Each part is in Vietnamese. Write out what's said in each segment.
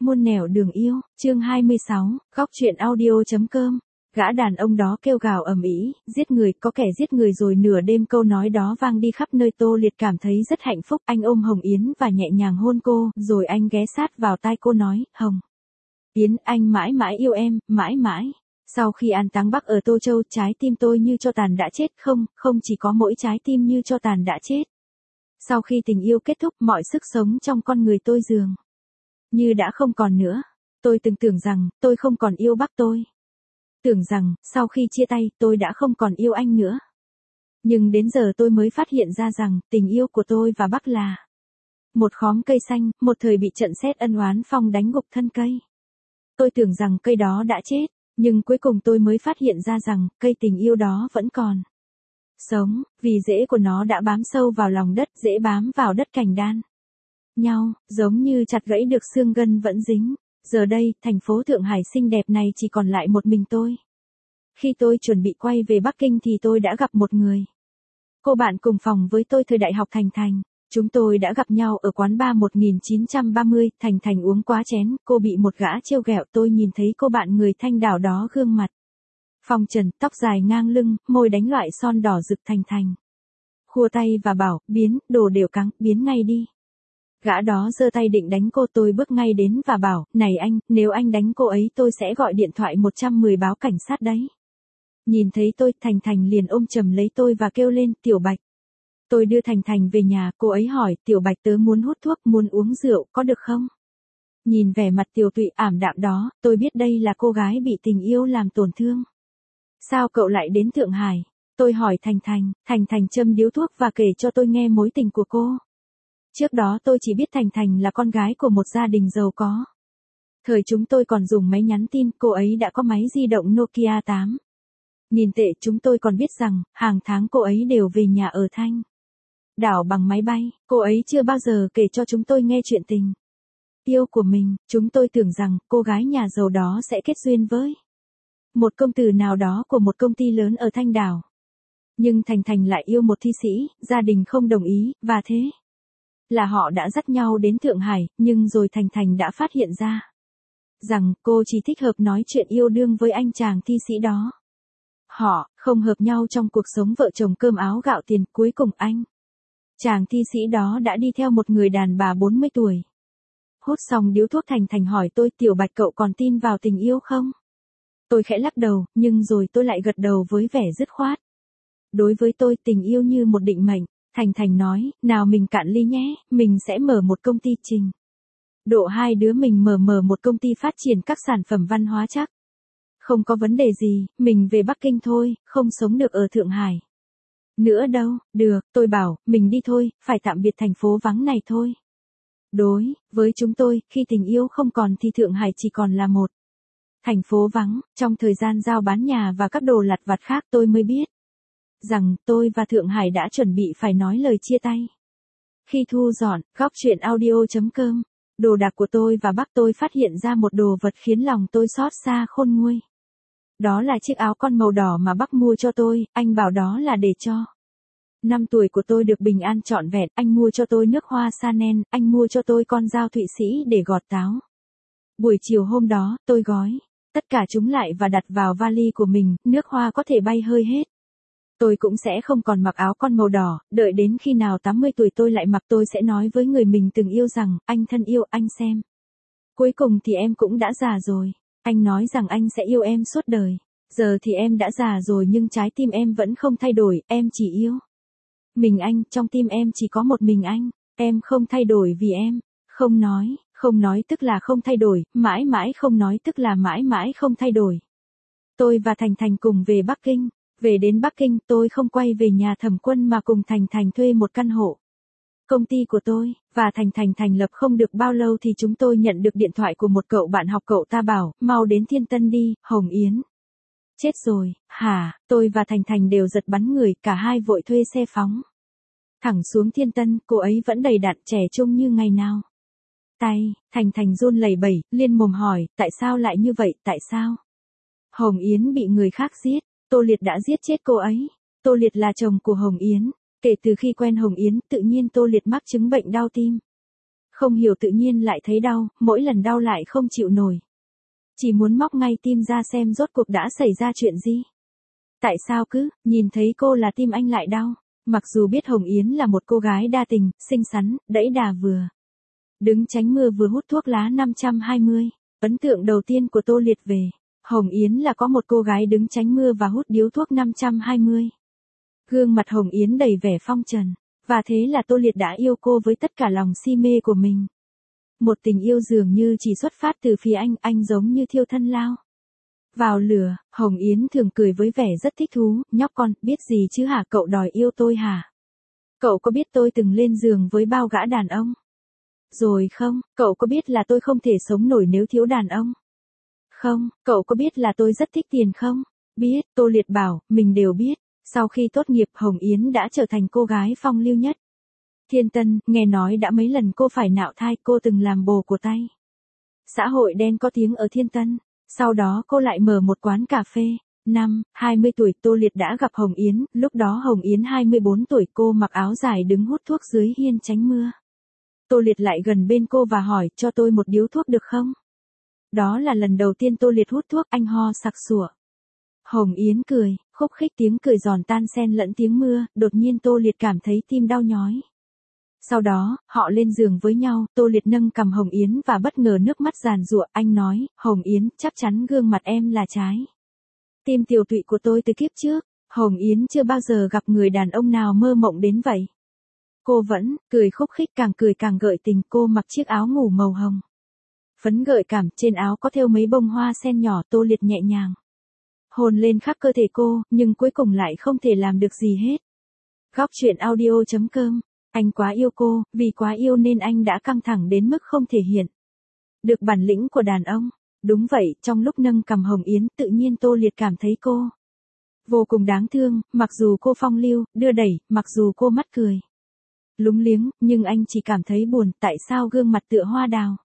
Muôn nẻo đường yêu, chương 26, góc truyện audio.com. Gã đàn ông đó kêu gào ầm ĩ, giết người, có kẻ giết người rồi. Nửa đêm câu nói đó vang đi khắp nơi. Tô Liệt cảm thấy rất hạnh phúc. Anh ôm Hồng Yến và nhẹ nhàng hôn cô, rồi anh ghé sát vào tai cô nói, Hồng Yến, anh mãi mãi yêu em, mãi mãi. Sau khi an táng bác ở Tô Châu, trái tim tôi như tro tàn đã chết. Không chỉ có mỗi trái tim như tro tàn đã chết. Sau khi tình yêu kết thúc, mọi sức sống trong con người tôi dường như đã không còn nữa. Tôi từng tưởng rằng tôi không còn yêu bác tôi. Tưởng rằng sau khi chia tay tôi đã không còn yêu anh nữa. Nhưng đến giờ tôi mới phát hiện ra rằng tình yêu của tôi và bác là một khóm cây xanh, một thời bị trận sét ân oán phong đánh gục thân cây. Tôi tưởng rằng cây đó đã chết, nhưng cuối cùng tôi mới phát hiện ra rằng cây tình yêu đó vẫn còn sống, vì rễ của nó đã bám sâu vào lòng đất, rễ bám vào đất cành đan nhau, giống như chặt gãy được xương gân vẫn dính. Giờ đây, thành phố Thượng Hải xinh đẹp này chỉ còn lại một mình tôi. Khi tôi chuẩn bị quay về Bắc Kinh thì tôi đã gặp một người. Cô bạn cùng phòng với tôi thời đại học Thành Thành. Chúng tôi đã gặp nhau ở quán bar 1930, Thành Thành uống quá chén, cô bị một gã trêu ghẹo. Tôi nhìn thấy cô bạn người Thanh đảo đó gương mặt phong trần, tóc dài ngang lưng, môi đánh loại son đỏ rực. Thành Thành khua tay và bảo, biến, đồ đều căng, biến ngay đi. Gã đó giơ tay định đánh cô. Tôi bước ngay đến và bảo, này anh, nếu anh đánh cô ấy tôi sẽ gọi điện thoại 110 báo cảnh sát đấy. Nhìn thấy tôi, Thành Thành liền ôm chầm lấy tôi và kêu lên, Tiểu Bạch. Tôi đưa Thành Thành về nhà, cô ấy hỏi, Tiểu Bạch, tớ muốn hút thuốc, muốn uống rượu, có được không? Nhìn vẻ mặt tiều tụy ảm đạm đó, tôi biết đây là cô gái bị tình yêu làm tổn thương. Sao cậu lại đến Thượng Hải? Tôi hỏi Thành Thành. Thành Thành châm điếu thuốc và kể cho tôi nghe mối tình của cô. Trước đó tôi chỉ biết Thành Thành là con gái của một gia đình giàu có. Thời chúng tôi còn dùng máy nhắn tin, cô ấy đã có máy di động Nokia 8. Nghìn tệ. Chúng tôi còn biết rằng, hàng tháng cô ấy đều về nhà ở Thanh đảo bằng máy bay. Cô ấy chưa bao giờ kể cho chúng tôi nghe chuyện tình yêu của mình. Chúng tôi tưởng rằng, cô gái nhà giàu đó sẽ kết duyên với một công tử nào đó của một công ty lớn ở Thanh đảo. Nhưng Thành Thành lại yêu một thi sĩ, gia đình không đồng ý, và thế là họ đã dắt nhau đến Thượng Hải, nhưng rồi Thành Thành đã phát hiện ra rằng cô chỉ thích hợp nói chuyện yêu đương với anh chàng thi sĩ đó. Họ không hợp nhau trong cuộc sống vợ chồng cơm áo gạo tiền. Cuối cùng anh chàng thi sĩ đó đã đi theo một người đàn bà 40 tuổi. Hút xong điếu thuốc, Thành Thành hỏi tôi, Tiểu Bạch, cậu còn tin vào tình yêu không? Tôi khẽ lắc đầu, nhưng rồi tôi lại gật đầu với vẻ dứt khoát. Đối với tôi, tình yêu như một định mệnh. Thành Thành nói, nào mình cạn ly nhé, mình sẽ mở một công ty trình độ, hai đứa mình mở một công ty phát triển các sản phẩm văn hóa chắc. Không có vấn đề gì, mình về Bắc Kinh thôi, không sống được ở Thượng Hải nữa đâu. Được, tôi bảo, mình đi thôi, phải tạm biệt thành phố vắng này thôi. Đối với chúng tôi, khi tình yêu không còn thì Thượng Hải chỉ còn là một thành phố vắng. Trong thời gian giao bán nhà và các đồ lặt vặt khác, tôi mới biết rằng tôi và Thượng Hải đã chuẩn bị phải nói lời chia tay. Khi thu dọn góc truyện audio.com, đồ đạc của tôi và bác, tôi phát hiện ra một đồ vật khiến lòng tôi xót xa khôn nguôi. Đó là chiếc áo con màu đỏ mà bác mua cho tôi. Anh bảo đó là để cho năm tuổi của tôi được bình an trọn vẹn. Anh mua cho tôi nước hoa Chanel, anh mua cho tôi con dao Thụy Sĩ để gọt táo. Buổi chiều hôm đó, tôi gói tất cả chúng lại và đặt vào vali của mình. Nước hoa có thể bay hơi hết. Tôi cũng sẽ không còn mặc áo con màu đỏ. Đợi đến khi nào 80 tuổi tôi lại mặc, tôi sẽ nói với người mình từng yêu rằng, anh thân yêu, anh xem. Cuối cùng thì em cũng đã già rồi. Anh nói rằng anh sẽ yêu em suốt đời. Giờ thì em đã già rồi nhưng trái tim em vẫn không thay đổi, em chỉ yêu mình anh, trong tim em chỉ có một mình anh. Em không thay đổi vì em không nói tức là không thay đổi, mãi mãi không nói tức là mãi mãi không thay đổi. Tôi và Thành Thành cùng về Bắc Kinh. Về đến Bắc Kinh, tôi không quay về nhà Thẩm Quân mà cùng Thành Thành thuê một căn hộ công ty của tôi, và Thành Thành thành lập không được bao lâu thì chúng tôi nhận được điện thoại của một cậu bạn học. Cậu ta bảo, mau đến Thiên Tân đi, Hồng Yến chết rồi. Hả? Tôi và Thành Thành đều giật bắn người, cả hai vội thuê xe phóng thẳng xuống Thiên Tân. Cô ấy vẫn đầy đặn trẻ trung như ngày nào. Thành Thành run lẩy bẩy, liên mồm hỏi, tại sao lại như vậy, tại sao? Hồng Yến bị người khác giết. Tô Liệt đã giết chết cô ấy. Tô Liệt là chồng của Hồng Yến. Kể từ khi quen Hồng Yến, tự nhiên Tô Liệt mắc chứng bệnh đau tim. Không hiểu tự nhiên lại thấy đau, mỗi lần đau lại không chịu nổi. Chỉ muốn móc ngay tim ra xem rốt cuộc đã xảy ra chuyện gì. Tại sao cứ, nhìn thấy cô là tim anh lại đau. Mặc dù biết Hồng Yến là một cô gái đa tình, xinh xắn, đẫy đà vừa đứng tránh mưa vừa hút thuốc lá 520. Ấn tượng đầu tiên của Tô Liệt về Hồng Yến là có một cô gái đứng tránh mưa và hút điếu thuốc 520. Gương mặt Hồng Yến đầy vẻ phong trần. Và thế là Tô Liệt đã yêu cô với tất cả lòng si mê của mình. Một tình yêu dường như chỉ xuất phát từ phía anh giống như thiêu thân lao vào lửa. Hồng Yến thường cười với vẻ rất thích thú, nhóc con, biết gì chứ hả, cậu đòi yêu tôi hả? Cậu có biết tôi từng lên giường với bao gã đàn ông rồi không? Cậu có biết là tôi không thể sống nổi nếu thiếu đàn ông? Không, cậu có biết là tôi rất thích tiền không? Biết, Tô Liệt bảo, mình đều biết. Sau khi tốt nghiệp Hồng Yến đã trở thành cô gái phong lưu nhất Thiên Tân, nghe nói đã mấy lần cô phải nạo thai, cô từng làm bồ của tay xã hội đen có tiếng ở Thiên Tân. Sau đó cô lại mở một quán cà phê. 20 tuổi Tô Liệt đã gặp Hồng Yến, lúc đó Hồng Yến 24 tuổi, cô mặc áo dài đứng hút thuốc dưới hiên tránh mưa. Tô Liệt lại gần bên cô và hỏi, cho tôi một điếu thuốc được không? Đó là lần đầu tiên Tô Liệt hút thuốc, anh ho sặc sụa. Hồng Yến cười, khúc khích tiếng cười giòn tan xen lẫn tiếng mưa, đột nhiên Tô Liệt cảm thấy tim đau nhói. Sau đó, họ lên giường với nhau, Tô Liệt nâng cằm Hồng Yến và bất ngờ nước mắt giàn giụa, anh nói, Hồng Yến, chắc chắn gương mặt em là trái tim tiều tụy của tôi từ kiếp trước. Hồng Yến chưa bao giờ gặp người đàn ông nào mơ mộng đến vậy. Cô vẫn cười khúc khích, càng cười càng gợi tình. Cô mặc chiếc áo ngủ màu hồng phấn gợi cảm, trên áo có thêu mấy bông hoa sen nhỏ. Tô Liệt nhẹ nhàng hôn lên khắp cơ thể cô, nhưng cuối cùng lại không thể làm được gì hết. Góc truyện audio.com. Anh quá yêu cô, vì quá yêu nên anh đã căng thẳng đến mức không thể hiện được bản lĩnh của đàn ông. Đúng vậy, trong lúc nâng cằm Hồng Yến, tự nhiên Tô Liệt cảm thấy cô vô cùng đáng thương, mặc dù cô phong lưu, đưa đẩy, mặc dù cô mắt cười lúng liếng, nhưng anh chỉ cảm thấy buồn, tại sao gương mặt tựa hoa đào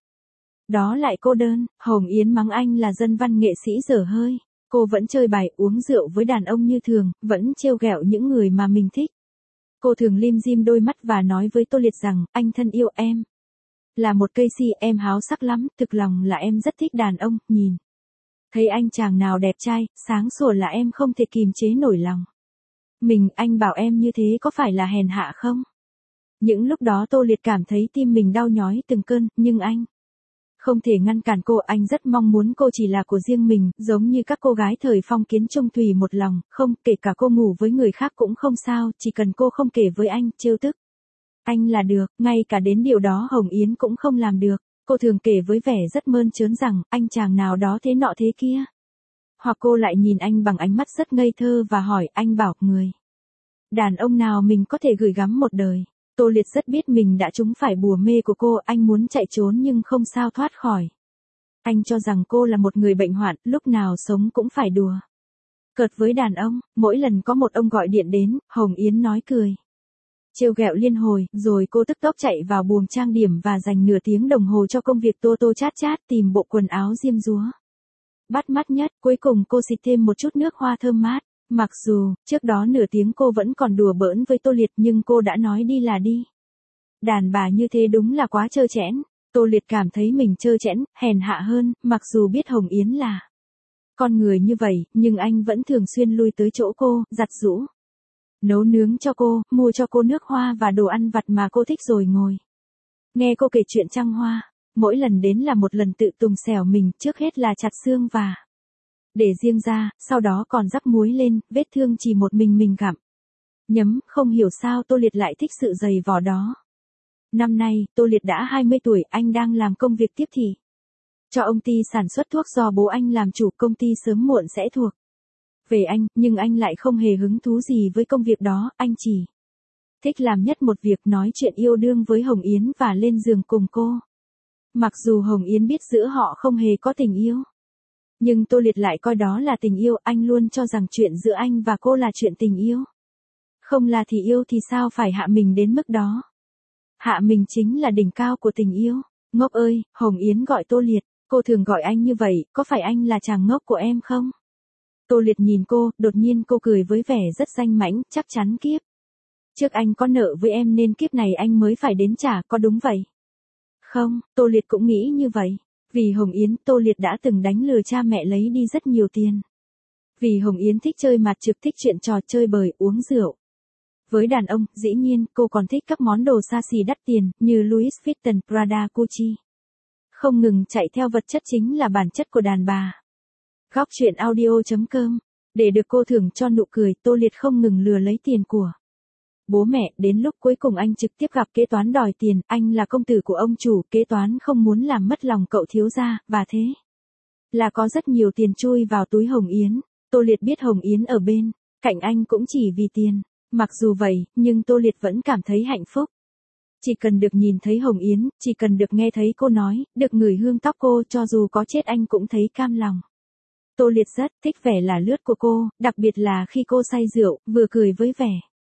đó lại cô đơn. Hồng Yến mắng anh là dân văn nghệ sĩ dở hơi. Cô vẫn chơi bài, uống rượu với đàn ông như thường, vẫn trêu ghẹo những người mà mình thích. Cô thường lim dim đôi mắt và nói với Tô Liệt rằng, anh thân yêu em là một cây si, em háo sắc lắm, thực lòng là em rất thích đàn ông, nhìn thấy anh chàng nào đẹp trai, sáng sủa là em không thể kìm chế nổi lòng mình. Anh bảo em như thế có phải là hèn hạ không? Những lúc đó Tô Liệt cảm thấy tim mình đau nhói từng cơn, nhưng anh không thể ngăn cản cô. Anh rất mong muốn cô chỉ là của riêng mình, giống như các cô gái thời phong kiến trung thủy một lòng, không, kể cả cô ngủ với người khác cũng không sao, chỉ cần cô không kể với anh, trêu tức anh là được. Ngay cả đến điều đó Hồng Yến cũng không làm được. Cô thường kể với vẻ rất mơn trớn rằng, anh chàng nào đó thế nọ thế kia. Hoặc cô lại nhìn anh bằng ánh mắt rất ngây thơ và hỏi, anh bảo, người đàn ông nào mình có thể gửi gắm một đời. Tô Liệt rất biết mình đã trúng phải bùa mê của cô, anh muốn chạy trốn nhưng không sao thoát khỏi. Anh cho rằng cô là một người bệnh hoạn, lúc nào sống cũng phải đùa cợt với đàn ông. Mỗi lần có một ông gọi điện đến, Hồng Yến nói cười trêu ghẹo liên hồi, rồi cô tức tốc chạy vào buồng trang điểm và dành nửa tiếng đồng hồ cho công việc tô tô chát chát tìm bộ quần áo diêm dúa bắt mắt nhất. Cuối cùng cô xịt thêm một chút nước hoa thơm mát. Mặc dù, trước đó nửa tiếng cô vẫn còn đùa bỡn với Tô Liệt, nhưng cô đã nói đi là đi. Đàn bà như thế đúng là quá trơ trẽn. Tô Liệt cảm thấy mình trơ trẽn, hèn hạ hơn, mặc dù biết Hồng Yến là con người như vậy, nhưng anh vẫn thường xuyên lui tới chỗ cô, giặt giũ, nấu nướng cho cô, mua cho cô nước hoa và đồ ăn vặt mà cô thích rồi ngồi nghe cô kể chuyện trăng hoa. Mỗi lần đến là một lần tự tùng xẻo mình, trước hết là chặt xương và để riêng ra, sau đó còn rắc muối lên, vết thương chỉ một mình gặm nhấm. Không hiểu sao Tô Liệt lại thích sự dày vò đó. Năm nay, Tô Liệt đã 20 tuổi, anh đang làm công việc tiếp thị cho ông ty sản xuất thuốc do bố anh làm chủ. Công ty sớm muộn sẽ thuộc về anh, nhưng anh lại không hề hứng thú gì với công việc đó. Anh chỉ thích làm nhất một việc, nói chuyện yêu đương với Hồng Yến và lên giường cùng cô. Mặc dù Hồng Yến biết giữa họ không hề có tình yêu, nhưng Tô Liệt lại coi đó là tình yêu. Anh luôn cho rằng chuyện giữa anh và cô là chuyện tình yêu. Không là thì yêu thì sao phải hạ mình đến mức đó. Hạ mình chính là đỉnh cao của tình yêu. Ngốc ơi, Hồng Yến gọi Tô Liệt. Cô thường gọi anh như vậy, có phải anh là chàng ngốc của em không? Tô Liệt nhìn cô, đột nhiên cô cười với vẻ rất danh mãnh, chắc chắn kiếp trước anh có nợ với em nên kiếp này anh mới phải đến trả, có đúng vậy Không, Tô Liệt cũng nghĩ như vậy. Vì Hồng Yến, Tô Liệt đã từng đánh lừa cha mẹ lấy đi rất nhiều tiền. Vì Hồng Yến thích chơi mặt trực, thích chuyện trò chơi bời, uống rượu. Với đàn ông, dĩ nhiên, cô còn thích các món đồ xa xỉ đắt tiền, như Louis Vuitton, Prada, Gucci. Không ngừng chạy theo vật chất chính là bản chất của đàn bà. Góc chuyện audio.com. Để được cô thưởng cho nụ cười, Tô Liệt không ngừng lừa lấy tiền của bố mẹ. Đến lúc cuối cùng anh trực tiếp gặp kế toán đòi tiền. Anh là công tử của ông chủ, kế toán không muốn làm mất lòng cậu thiếu gia, và thế là có rất nhiều tiền chui vào túi Hồng Yến. Tô Liệt biết Hồng Yến ở bên cạnh anh cũng chỉ vì tiền. Mặc dù vậy, nhưng Tô Liệt vẫn cảm thấy hạnh phúc. Chỉ cần được nhìn thấy Hồng Yến, chỉ cần được nghe thấy cô nói, được ngửi hương tóc cô, cho dù có chết anh cũng thấy cam lòng. Tô Liệt rất thích vẻ là lướt của cô, đặc biệt là khi cô say rượu, vừa cười với vẻ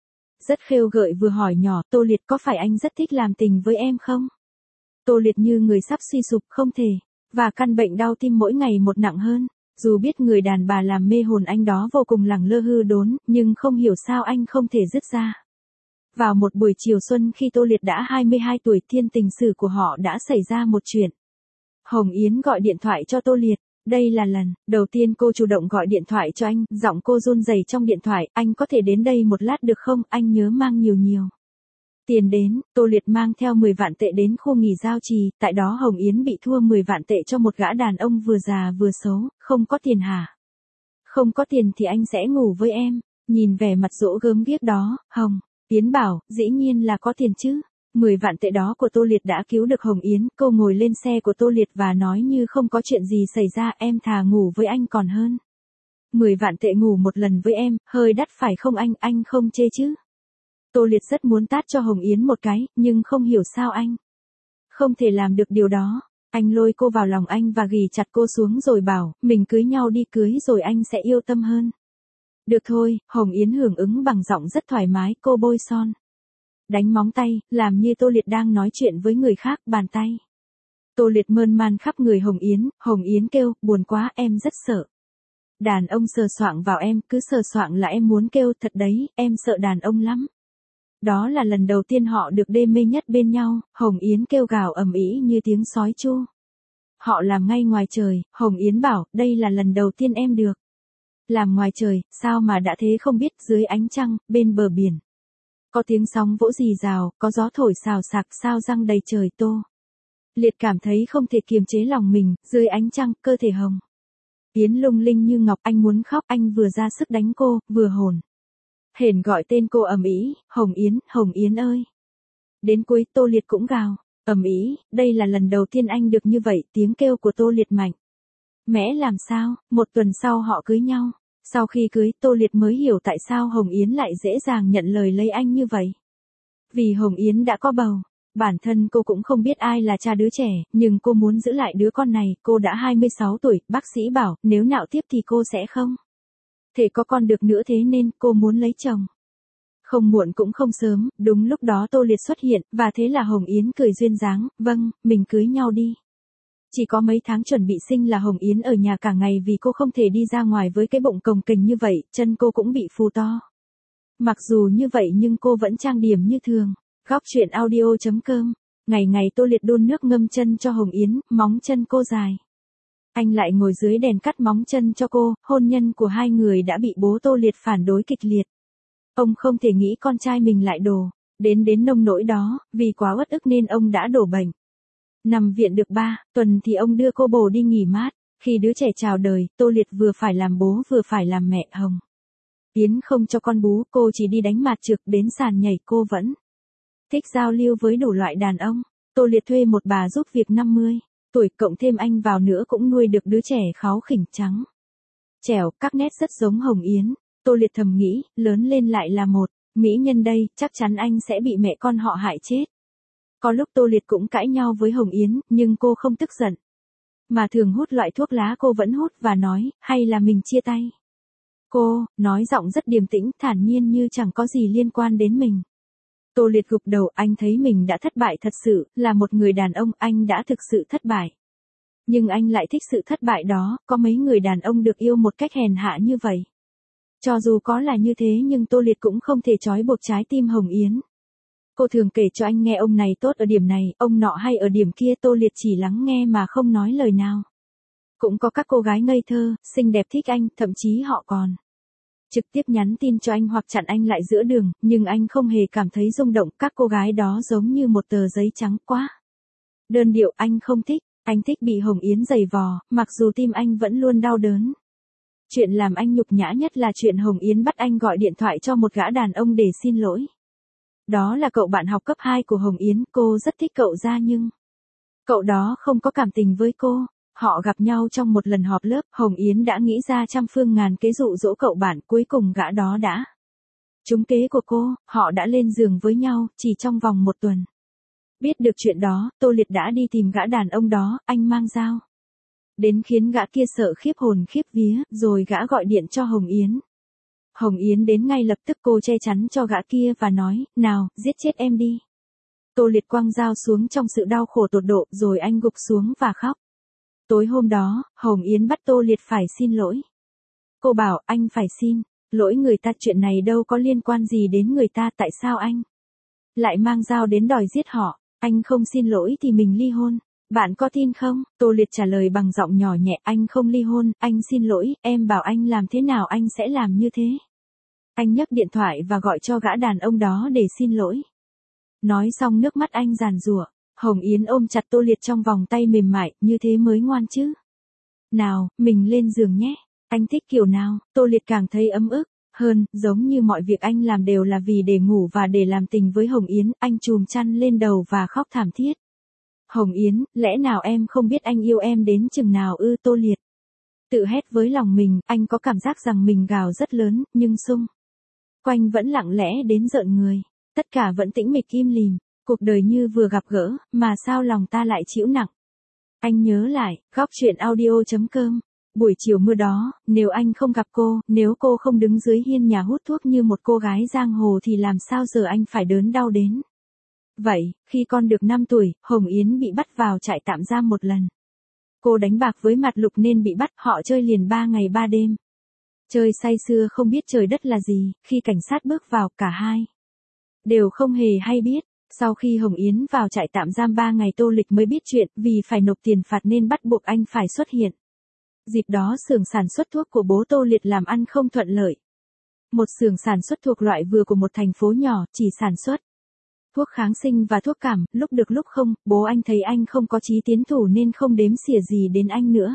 rất khêu gợi vừa hỏi nhỏ, Tô Liệt có phải anh rất thích làm tình với em không? Tô Liệt như người sắp suy sụp không thể, và căn bệnh đau tim mỗi ngày một nặng hơn. Dù biết người đàn bà làm mê hồn anh đó vô cùng lẳng lơ hư đốn, nhưng không hiểu sao anh không thể dứt ra. Vào một buổi chiều xuân khi Tô Liệt đã 22 tuổi, thiên tình sử của họ đã xảy ra một chuyện. Hồng Yến gọi điện thoại cho Tô Liệt. Đây là lần đầu tiên cô chủ động gọi điện thoại cho anh, giọng cô run rẩy trong điện thoại, anh có thể đến đây một lát được không, anh nhớ mang nhiều tiền đến. Tô Liệt mang theo 10 vạn tệ đến khu nghỉ Giao Trì, tại đó Hồng Yến bị thua 10 vạn tệ cho một gã đàn ông vừa già vừa xấu. Không có tiền hả? Không có tiền thì anh sẽ ngủ với em. Nhìn vẻ mặt dỗ gớm ghiếc đó, Hồng Yến bảo, dĩ nhiên là có tiền chứ. 10 vạn tệ đó của Tô Liệt đã cứu được Hồng Yến. Cô ngồi lên xe của Tô Liệt và nói như không có chuyện gì xảy ra, em thà ngủ với anh còn hơn. 10 vạn tệ ngủ một lần với em, hơi đắt phải không anh không chê chứ? Tô Liệt rất muốn tát cho Hồng Yến một cái, nhưng không hiểu sao anh không thể làm được điều đó. Anh lôi cô vào lòng anh và ghì chặt cô xuống rồi bảo, mình cưới nhau đi, cưới rồi anh sẽ yêu tâm hơn. Được thôi, Hồng Yến hưởng ứng bằng giọng rất thoải mái, cô bôi son, đánh móng tay, làm như Tô Liệt đang nói chuyện với người khác, bàn tay Tô Liệt mơn man khắp người Hồng Yến kêu, buồn quá, em rất sợ. Đàn ông sờ soạng vào em, cứ sờ soạng là em muốn kêu, thật đấy, em sợ đàn ông lắm. Đó là lần đầu tiên họ được đê mê nhất bên nhau, Hồng Yến kêu gào ầm ĩ như tiếng sói chu. Họ làm ngay ngoài trời, Hồng Yến bảo, đây là lần đầu tiên em được làm ngoài trời, sao mà đã thế không biết, dưới ánh trăng, bên bờ biển. Có tiếng sóng vỗ rì rào, có gió thổi xào xạc, sao răng đầy trời. Tô Liệt cảm thấy không thể kiềm chế lòng mình, dưới ánh trăng, cơ thể Hồng Yến lung linh như ngọc, anh muốn khóc, anh vừa ra sức đánh cô, vừa hồn hển gọi tên cô ầm ĩ, Hồng Yến ơi. Đến cuối Tô Liệt cũng gào ầm ĩ, đây là lần đầu tiên anh được như vậy, tiếng kêu của Tô Liệt mạnh mẽ làm sao. Một tuần sau họ cưới nhau. Sau khi cưới, Tô Liệt mới hiểu tại sao Hồng Yến lại dễ dàng nhận lời lấy anh như vậy. Vì Hồng Yến đã có bầu. Bản thân cô cũng không biết ai là cha đứa trẻ, nhưng cô muốn giữ lại đứa con này. Cô đã 26 tuổi, bác sĩ bảo, nếu nạo tiếp thì cô sẽ không thể có con được nữa, thế nên cô muốn lấy chồng. Không muộn cũng không sớm, đúng lúc đó Tô Liệt xuất hiện, và thế là Hồng Yến cười duyên dáng, vâng, mình cưới nhau đi. Chỉ có mấy tháng chuẩn bị sinh là Hồng Yến ở nhà cả ngày vì cô không thể đi ra ngoài với cái bụng cồng kềnh như vậy, chân cô cũng bị phù to. Mặc dù như vậy nhưng cô vẫn trang điểm như thường. Góc chuyện audio.com. Ngày ngày Tô Liệt đun nước ngâm chân cho Hồng Yến, móng chân cô dài. Anh lại ngồi dưới đèn cắt móng chân cho cô, hôn nhân của hai người đã bị bố Tô Liệt phản đối kịch liệt. Ông không thể nghĩ con trai mình lại đến nông nỗi đó, vì quá uất ức nên ông đã đổ bệnh. Nằm viện được 3 tuần thì ông đưa cô bồ đi nghỉ mát. Khi đứa trẻ chào đời, Tô Liệt vừa phải làm bố vừa phải làm mẹ. Hồng Yến không cho con bú, cô chỉ đi đánh mạt trực, đến sàn nhảy. Cô vẫn thích giao lưu với đủ loại đàn ông. Tô Liệt thuê một bà giúp việc 50 tuổi, cộng thêm anh vào nữa cũng nuôi được đứa trẻ kháu khỉnh trắng trẻo, các nét rất giống Hồng Yến. Tô Liệt thầm nghĩ, lớn lên lại là một mỹ nhân đây, chắc chắn anh sẽ bị mẹ con họ hại chết. Có lúc Tô Liệt cũng cãi nhau với Hồng Yến, nhưng cô không tức giận. Mà thường hút loại thuốc lá cô vẫn hút và nói, hay là mình chia tay. Cô, nói giọng rất điềm tĩnh, thản nhiên như chẳng có gì liên quan đến mình. Tô Liệt gục đầu, anh thấy mình đã thất bại thật sự, là một người đàn ông, anh đã thực sự thất bại. Nhưng anh lại thích sự thất bại đó, có mấy người đàn ông được yêu một cách hèn hạ như vậy. Cho dù có là như thế nhưng Tô Liệt cũng không thể trói buộc trái tim Hồng Yến. Cô thường kể cho anh nghe ông này tốt ở điểm này, ông nọ hay ở điểm kia, Tô Liệt chỉ lắng nghe mà không nói lời nào. Cũng có các cô gái ngây thơ, xinh đẹp thích anh, thậm chí họ còn trực tiếp nhắn tin cho anh hoặc chặn anh lại giữa đường, nhưng anh không hề cảm thấy rung động, các cô gái đó giống như một tờ giấy trắng quá đơn điệu, anh không thích, anh thích bị Hồng Yến giày vò, mặc dù tim anh vẫn luôn đau đớn. Chuyện làm anh nhục nhã nhất là chuyện Hồng Yến bắt anh gọi điện thoại cho một gã đàn ông để xin lỗi. Đó là cậu bạn học cấp 2 của Hồng Yến, cô rất thích cậu ra nhưng cậu đó không có cảm tình với cô. Họ gặp nhau trong một lần họp lớp, Hồng Yến đã nghĩ ra trăm phương ngàn kế dụ dỗ cậu bạn, cuối cùng gã đó đã trúng kế của cô, họ đã lên giường với nhau, chỉ trong vòng 1 tuần. Biết được chuyện đó, Tô Liệt đã đi tìm gã đàn ông đó, anh mang dao đến khiến gã kia sợ khiếp hồn khiếp vía, rồi gã gọi điện cho Hồng Yến. Hồng Yến đến ngay lập tức, cô che chắn cho gã kia và nói, nào, giết chết em đi. Tô Liệt quăng dao xuống trong sự đau khổ tột độ, rồi anh gục xuống và khóc. Tối hôm đó, Hồng Yến bắt Tô Liệt phải xin lỗi. Cô bảo, anh phải xin lỗi người ta, chuyện này đâu có liên quan gì đến người ta, tại sao anh lại mang dao đến đòi giết họ, anh không xin lỗi thì mình ly hôn. Bạn có tin không? Tô Liệt trả lời bằng giọng nhỏ nhẹ, anh không ly hôn, anh xin lỗi, em bảo anh làm thế nào anh sẽ làm như thế. Anh nhấc điện thoại và gọi cho gã đàn ông đó để xin lỗi. Nói xong nước mắt anh giàn giụa. Hồng Yến ôm chặt Tô Liệt trong vòng tay mềm mại, như thế mới ngoan chứ. Nào, mình lên giường nhé. Anh thích kiểu nào? Tô Liệt càng thấy ấm ức hơn, giống như mọi việc anh làm đều là vì để ngủ và để làm tình với Hồng Yến, anh chùm chăn lên đầu và khóc thảm thiết. Hồng Yến, lẽ nào em không biết anh yêu em đến chừng nào ư? Tô Liệt tự hét với lòng mình, anh có cảm giác rằng mình gào rất lớn, nhưng xung quanh vẫn lặng lẽ đến rợn người. Tất cả vẫn tĩnh mịch im lìm, cuộc đời như vừa gặp gỡ, mà sao lòng ta lại chịu nặng. Anh nhớ lại, góc chuyện audio.com. Buổi chiều mưa đó, nếu anh không gặp cô, nếu cô không đứng dưới hiên nhà hút thuốc như một cô gái giang hồ thì làm sao giờ anh phải đớn đau đến vậy. Khi con được 5 tuổi, Hồng Yến bị bắt vào trại tạm giam một lần. Cô đánh bạc với Mạt Lục nên bị bắt, họ chơi liền 3 ngày 3 đêm. Chơi say sưa không biết trời đất là gì, khi cảnh sát bước vào, cả hai đều không hề hay biết. Sau khi Hồng Yến vào trại tạm giam 3 ngày, Tô Lịch mới biết chuyện, vì phải nộp tiền phạt nên bắt buộc anh phải xuất hiện. Dịp đó xưởng sản xuất thuốc của bố Tô Liệt làm ăn không thuận lợi. Một xưởng sản xuất thuộc loại vừa của một thành phố nhỏ, chỉ sản xuất thuốc kháng sinh và thuốc cảm, lúc được lúc không, bố anh thấy anh không có chí tiến thủ nên không đếm xỉa gì đến anh nữa.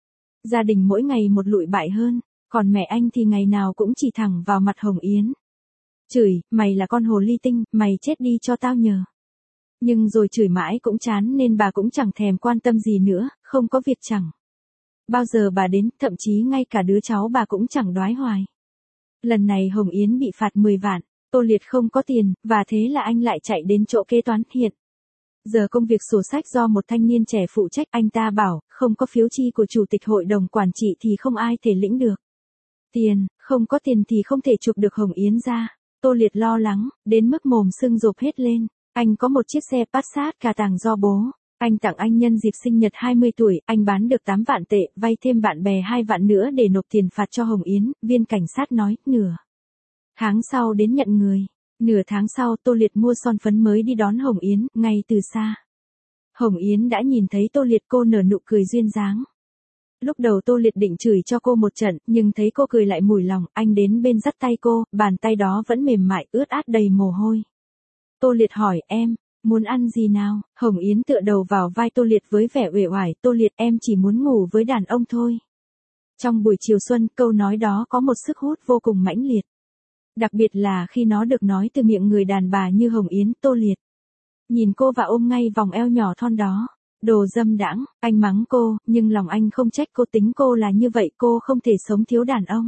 Gia đình mỗi ngày một lụi bại hơn, còn mẹ anh thì ngày nào cũng chỉ thẳng vào mặt Hồng Yến. Chửi, mày là con hồ ly tinh, mày chết đi cho tao nhờ. Nhưng rồi chửi mãi cũng chán nên bà cũng chẳng thèm quan tâm gì nữa, không có việc chẳng bao giờ bà đến, thậm chí ngay cả đứa cháu bà cũng chẳng đoái hoài. Lần này Hồng Yến bị phạt 10 vạn, Tô Liệt không có tiền, và thế là anh lại chạy đến chỗ kế toán hiện. Giờ công việc sổ sách do một thanh niên trẻ phụ trách, anh ta bảo, không có phiếu chi của chủ tịch hội đồng quản trị thì không ai thể lĩnh được tiền, không có tiền thì không thể chụp được Hồng Yến ra. Tô Liệt lo lắng, đến mức mồm sưng rộp hết lên. Anh có một chiếc xe Passat cà tàng do bố anh tặng anh nhân dịp sinh nhật 20 tuổi, anh bán được 8 vạn tệ, vay thêm bạn bè 2 vạn nữa để nộp tiền phạt cho Hồng Yến, viên cảnh sát nói, nửa tháng sau đến nhận người. Nửa tháng sau, Tô Liệt mua son phấn mới đi đón Hồng Yến, ngay từ xa. Hồng Yến đã nhìn thấy Tô Liệt, cô nở nụ cười duyên dáng. Lúc đầu Tô Liệt định chửi cho cô một trận, nhưng thấy cô cười lại mủi lòng, anh đến bên dắt tay cô, bàn tay đó vẫn mềm mại, ướt át đầy mồ hôi. Tô Liệt hỏi, em muốn ăn gì nào? Hồng Yến tựa đầu vào vai Tô Liệt với vẻ uể oải, Tô Liệt, em chỉ muốn ngủ với đàn ông thôi. Trong buổi chiều xuân, câu nói đó có một sức hút vô cùng mãnh liệt. Đặc biệt là khi nó được nói từ miệng người đàn bà như Hồng Yến. Tô Liệt nhìn cô và ôm ngay vòng eo nhỏ thon đó. Đồ dâm đãng, anh mắng cô, nhưng lòng anh không trách cô, tính cô là như vậy, cô không thể sống thiếu đàn ông.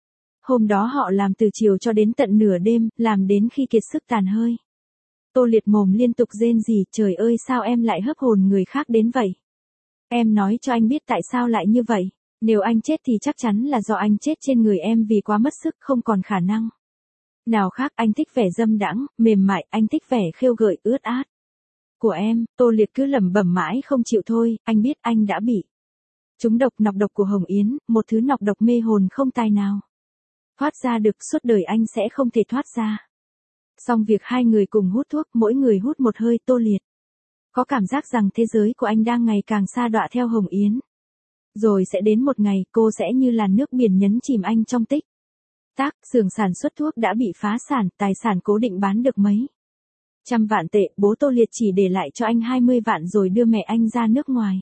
Hôm đó họ làm từ chiều cho đến tận nửa đêm, làm đến khi kiệt sức tàn hơi. Tô Liệt mồm liên tục rên rỉ, trời ơi sao em lại hấp hồn người khác đến vậy? Em nói cho anh biết tại sao lại như vậy. Nếu anh chết thì chắc chắn là do anh chết trên người em vì quá mất sức, không còn khả năng nào khác. Anh thích vẻ dâm đãng, mềm mại, anh thích vẻ khêu gợi, ướt át của em. Tô Liệt cứ lẩm bẩm mãi không chịu thôi, anh biết anh đã bị trúng độc, nọc độc của Hồng Yến, một thứ nọc độc mê hồn không tài nào thoát ra được, suốt đời anh sẽ không thể thoát ra. Xong việc hai người cùng hút thuốc, mỗi người hút một hơi. Tô Liệt có cảm giác rằng thế giới của anh đang ngày càng sa đọa theo Hồng Yến. Rồi sẽ đến một ngày cô sẽ như làn nước biển nhấn chìm anh trong tích tắc. Xưởng sản xuất thuốc đã bị phá sản, tài sản cố định bán được mấy trăm vạn tệ. Bố Tô Liệt chỉ để lại cho anh 20 vạn rồi đưa mẹ anh ra nước ngoài.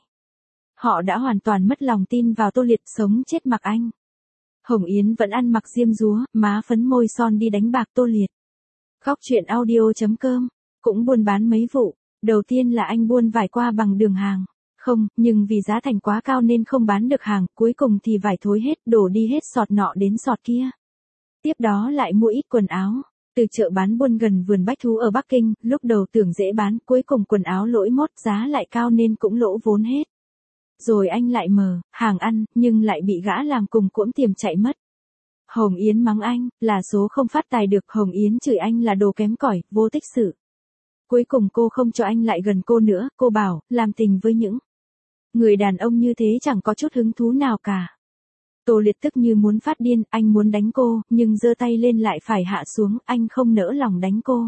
Họ đã hoàn toàn mất lòng tin vào Tô Liệt, sống chết mặc anh. Hồng Yến vẫn ăn mặc diêm dúa, má phấn môi son đi đánh bạc. Tô Liệt Góc truyện audio.com cũng buôn bán mấy vụ. Đầu tiên là anh buôn vải qua bằng đường hàng. Không, nhưng vì giá thành quá cao nên không bán được hàng, cuối cùng thì vải thối hết, đổ đi hết sọt nọ đến sọt kia. Tiếp đó lại mua ít quần áo. Từ chợ bán buôn gần vườn bách thú ở Bắc Kinh, lúc đầu tưởng dễ bán, cuối cùng quần áo lỗi mốt, giá lại cao nên cũng lỗ vốn hết. Rồi anh lại mở hàng ăn, nhưng lại bị gã làm cùng cuỗm tiềm chạy mất. Hồng Yến mắng anh, là số không phát tài được. Hồng Yến chửi anh là đồ kém cỏi, vô tích sự. Cuối cùng cô không cho anh lại gần cô nữa, cô bảo, làm tình với những người đàn ông như thế chẳng có chút hứng thú nào cả. Tô Liệt tức như muốn phát điên, anh muốn đánh cô, nhưng giơ tay lên lại phải hạ xuống, anh không nỡ lòng đánh cô.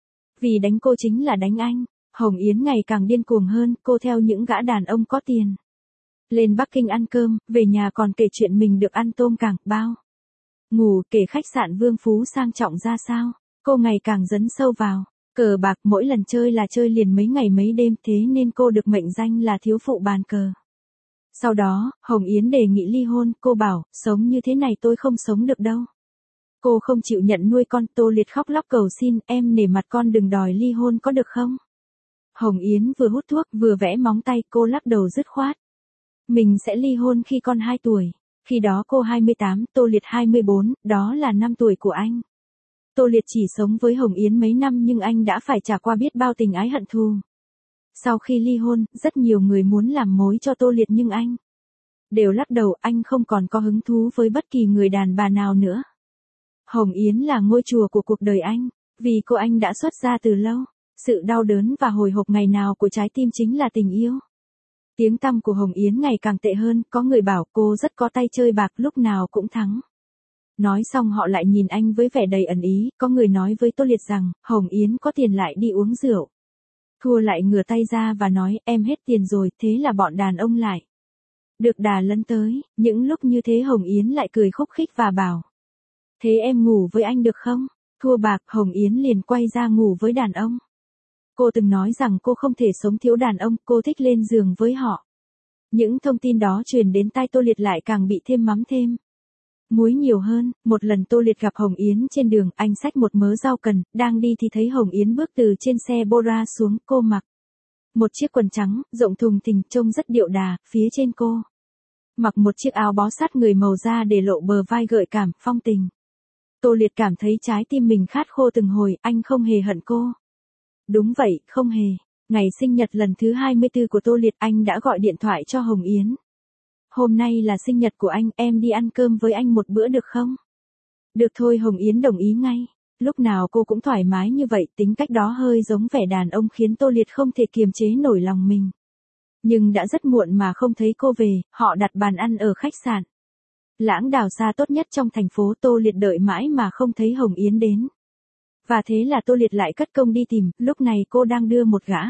Vì đánh cô chính là đánh anh. Hồng Yến ngày càng điên cuồng hơn, cô theo những gã đàn ông có tiền. Lên Bắc Kinh ăn cơm, về nhà còn kể chuyện mình được ăn tôm càng bao. Ngủ, kể khách sạn Vương Phú sang trọng ra sao. Cô ngày càng dấn sâu vào cờ bạc, mỗi lần chơi là chơi liền mấy ngày mấy đêm, thế nên cô được mệnh danh là thiếu phụ bàn cờ. Sau đó, Hồng Yến đề nghị ly hôn, cô bảo, sống như thế này tôi không sống được đâu. Cô không chịu nhận nuôi con. Tô Liệt khóc lóc cầu xin, em nể mặt con đừng đòi ly hôn có được không? Hồng Yến vừa hút thuốc vừa vẽ móng tay, cô lắc đầu dứt khoát. Mình sẽ ly hôn khi con 2 tuổi. Khi đó cô 28, Tô Liệt 24, đó là 5 tuổi của anh. Tô Liệt chỉ sống với Hồng Yến mấy năm nhưng anh đã phải trải qua biết bao tình ái hận thù. Sau khi ly hôn, rất nhiều người muốn làm mối cho Tô Liệt nhưng anh đều lắc đầu, anh không còn có hứng thú với bất kỳ người đàn bà nào nữa. Hồng Yến là ngôi chùa của cuộc đời anh, vì cô anh đã xuất gia từ lâu. Sự đau đớn và hồi hộp ngày nào của trái tim chính là tình yêu. Tiếng tăm của Hồng Yến ngày càng tệ hơn, có người bảo cô rất có tay chơi bạc, lúc nào cũng thắng. Nói xong họ lại nhìn anh với vẻ đầy ẩn ý, có người nói với Tô Liệt rằng, Hồng Yến có tiền lại đi uống rượu. Thua lại ngửa tay ra và nói, em hết tiền rồi, thế là bọn đàn ông lại được đà lấn tới. Những lúc như thế Hồng Yến lại cười khúc khích và bảo, thế em ngủ với anh được không? Thua bạc, Hồng Yến liền quay ra ngủ với đàn ông. Cô từng nói rằng cô không thể sống thiếu đàn ông, cô thích lên giường với họ. Những thông tin đó truyền đến tai Tô Liệt lại càng bị thêm mắm thêm muối nhiều hơn. Một lần Tô Liệt gặp Hồng Yến trên đường, anh xách một mớ rau cần, đang đi thì thấy Hồng Yến bước từ trên xe Bora xuống. Cô mặc một chiếc quần trắng, rộng thùng thình, trông rất điệu đà, phía trên cô mặc một chiếc áo bó sát người màu da để lộ bờ vai gợi cảm, phong tình. Tô Liệt cảm thấy trái tim mình khát khô từng hồi, anh không hề hận cô. Đúng vậy, không hề. Ngày sinh nhật lần thứ 24 của Tô Liệt, anh đã gọi điện thoại cho Hồng Yến. Hôm nay là sinh nhật của anh, em đi ăn cơm với anh một bữa được không? Được thôi, Hồng Yến đồng ý ngay. Lúc nào cô cũng thoải mái như vậy, tính cách đó hơi giống vẻ đàn ông khiến Tô Liệt không thể kiềm chế nổi lòng mình. Nhưng đã rất muộn mà không thấy cô về, họ đặt bàn ăn ở khách sạn Lãng Đào xa tốt nhất trong thành phố. Tô Liệt đợi mãi mà không thấy Hồng Yến đến. Và thế là Tô Liệt lại cất công đi tìm, lúc này cô đang đưa một gã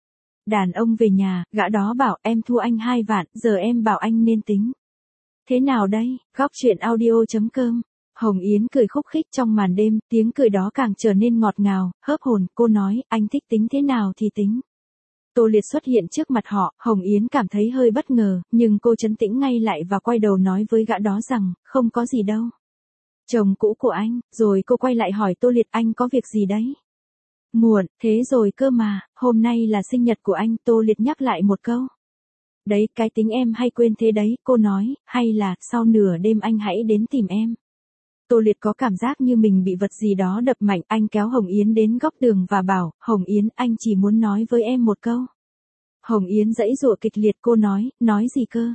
đàn ông về nhà, gã đó bảo, em thua anh 2 vạn, giờ em bảo anh nên tính thế nào đây? Góc truyện audio.com Hồng Yến cười khúc khích trong màn đêm, tiếng cười đó càng trở nên ngọt ngào, hớp hồn. Cô nói, anh thích tính thế nào thì tính. Tô Liệt xuất hiện trước mặt họ, Hồng Yến cảm thấy hơi bất ngờ, nhưng cô trấn tĩnh ngay lại và quay đầu nói với gã đó rằng, không có gì đâu. Chồng cũ của anh. Rồi cô quay lại hỏi Tô Liệt, anh có việc gì đấy? Muộn, thế rồi cơ mà, hôm nay là sinh nhật của anh. Tô Liệt nhắc lại một câu. Đấy, cái tính em hay quên thế đấy. Cô nói, hay là, sau nửa đêm anh hãy đến tìm em. Tô Liệt có cảm giác như mình bị vật gì đó đập mạnh. Anh kéo Hồng Yến đến góc tường và bảo, Hồng Yến, anh chỉ muốn nói với em một câu. Hồng Yến giãy giụa kịch liệt. Cô nói gì cơ?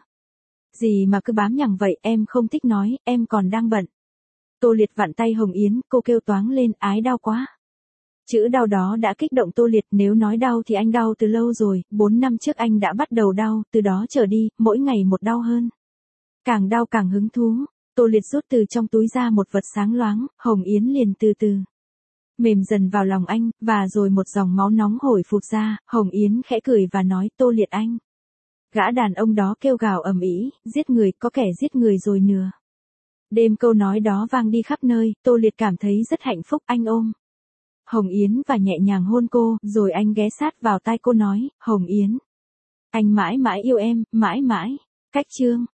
Gì mà cứ bám nhằng vậy, em không thích nói, em còn đang bận. Tô Liệt vặn tay Hồng Yến, cô kêu toáng lên, ái đau quá. Chữ đau đó đã kích động Tô Liệt, nếu nói đau thì anh đau từ lâu rồi, 4 năm trước anh đã bắt đầu đau, từ đó trở đi, mỗi ngày một đau hơn. Càng đau càng hứng thú. Tô Liệt rút từ trong túi ra một vật sáng loáng, Hồng Yến liền từ từ mềm dần vào lòng anh, và rồi một dòng máu nóng hổi phụt ra, Hồng Yến khẽ cười và nói, Tô Liệt anh. Gã đàn ông đó kêu gào ầm ĩ, giết người, có kẻ giết người rồi nửa. Đêm câu nói đó vang đi khắp nơi, Tô Liệt cảm thấy rất hạnh phúc, anh ôm Hồng Yến và nhẹ nhàng hôn cô, rồi anh ghé sát vào tai cô nói, Hồng Yến. Anh mãi mãi yêu em, mãi mãi. Cách chương